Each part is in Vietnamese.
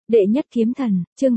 Đệ nhất kiếm thần, chương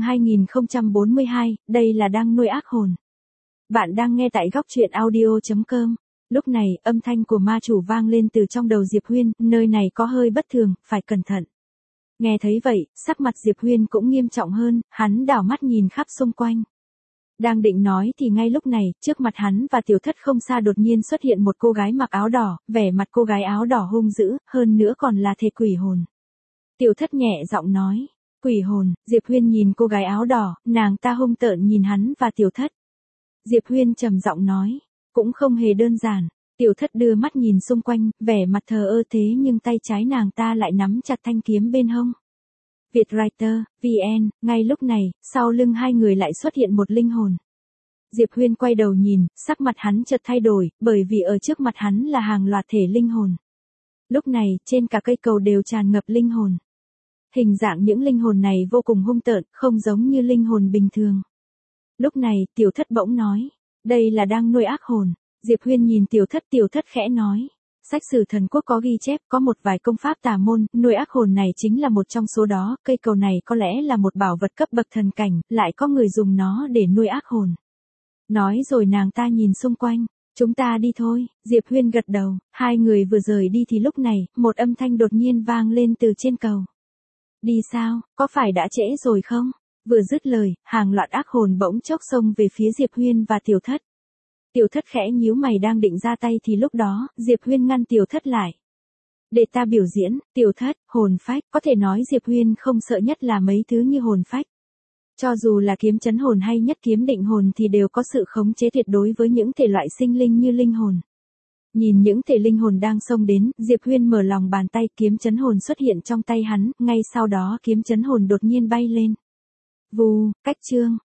2042, đây là đang nuôi ác hồn. Bạn đang nghe tại góc truyện audio.com. Lúc này, âm thanh của ma chủ vang lên từ trong đầu Diệp Huyên, nơi này có hơi bất thường, phải cẩn thận. Nghe thấy vậy, sắc mặt Diệp Huyên cũng nghiêm trọng hơn, hắn đảo mắt nhìn khắp xung quanh. Đang định nói thì ngay lúc này, trước mặt hắn và Tiểu Thất không xa đột nhiên xuất hiện một cô gái mặc áo đỏ, vẻ mặt cô gái áo đỏ hung dữ, hơn nữa còn là thể quỷ hồn. Tiểu Thất nhẹ giọng nói. Quỷ hồn, Diệp Huyên nhìn cô gái áo đỏ, nàng ta hung tợn nhìn hắn và Tiểu Thất. Diệp Huyên trầm giọng nói, cũng không hề đơn giản. Tiểu Thất đưa mắt nhìn xung quanh, vẻ mặt thờ ơ thế nhưng tay trái nàng ta lại nắm chặt thanh kiếm bên hông. Vietwriter, VN, ngay lúc này, sau lưng hai người lại xuất hiện một linh hồn. Diệp Huyên quay đầu nhìn, sắc mặt hắn chợt thay đổi, bởi vì ở trước mặt hắn là hàng loạt thể linh hồn. Lúc này, trên cả cây cầu đều tràn ngập linh hồn. Hình dạng những linh hồn này vô cùng hung tợn, không giống như linh hồn bình thường. Lúc này, Tiểu Thất bỗng nói, đây là đang nuôi ác hồn. Diệp Huyên nhìn Tiểu Thất khẽ nói, sách sử thần quốc có ghi chép, có một vài công pháp tà môn, nuôi ác hồn này chính là một trong số đó, cây cầu này có lẽ là một bảo vật cấp bậc thần cảnh, lại có người dùng nó để nuôi ác hồn. Nói rồi nàng ta nhìn xung quanh, chúng ta đi thôi. Diệp Huyên gật đầu, hai người vừa rời đi thì lúc này, một âm thanh đột nhiên vang lên từ trên cầu. Đi sao, có phải đã trễ rồi không? Vừa dứt lời, hàng loạt ác hồn bỗng chốc xông về phía Diệp Huyên và Tiểu Thất. Tiểu Thất khẽ nhíu mày đang định ra tay thì lúc đó, Diệp Huyên ngăn Tiểu Thất lại. Để ta biểu diễn. Tiểu Thất, hồn phách, có thể nói Diệp Huyên không sợ nhất là mấy thứ như hồn phách. Cho dù là kiếm chấn hồn hay nhất kiếm định hồn thì đều có sự khống chế tuyệt đối với những thể loại sinh linh như linh hồn. Nhìn những thể linh hồn đang xông đến, Diệp Huyên mở lòng bàn tay, kiếm chấn hồn xuất hiện trong tay hắn, ngay sau đó kiếm chấn hồn đột nhiên bay lên. Vù, cách chương,